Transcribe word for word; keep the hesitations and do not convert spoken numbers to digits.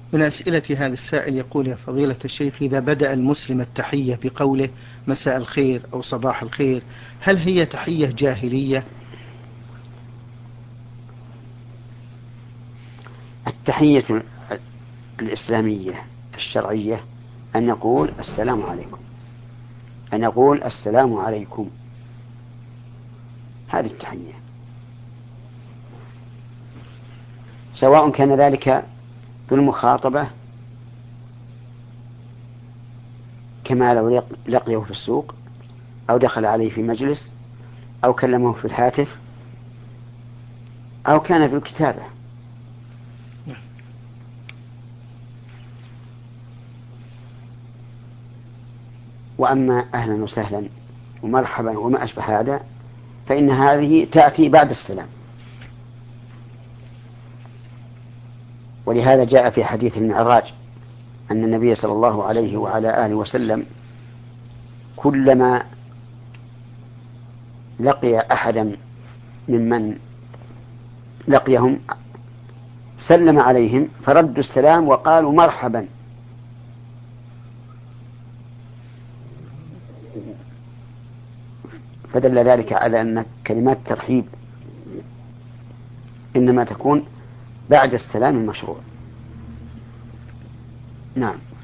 من أسئلة هذا السائل يقول: يا فضيلة الشيخ، إذا بدأ المسلم التحية بقوله مساء الخير أو صباح الخير، هل هي تحية جاهلية؟ التحية الإسلامية الشرعية أن يقول السلام عليكم، أن يقول السلام عليكم، هذه التحية، سواء كان ذلك بالمخاطبة كما لو لقيه في السوق أو دخل عليه في مجلس أو كلمه في الهاتف أو كان في الكتابة. وأما أهلا وسهلا ومرحبا وما أشبه هذا فإن هذه تأتي بعد السلام. ولهذا جاء في حديث المعراج أن النبي صلى الله عليه وعلى آله وسلم كلما لقي أحدا ممن لقيهم سلم عليهم فردوا السلام وقالوا مرحبا، فدل ذلك على أن كلمات الترحيب إنما تكون بعد السلام المشروع. نعم.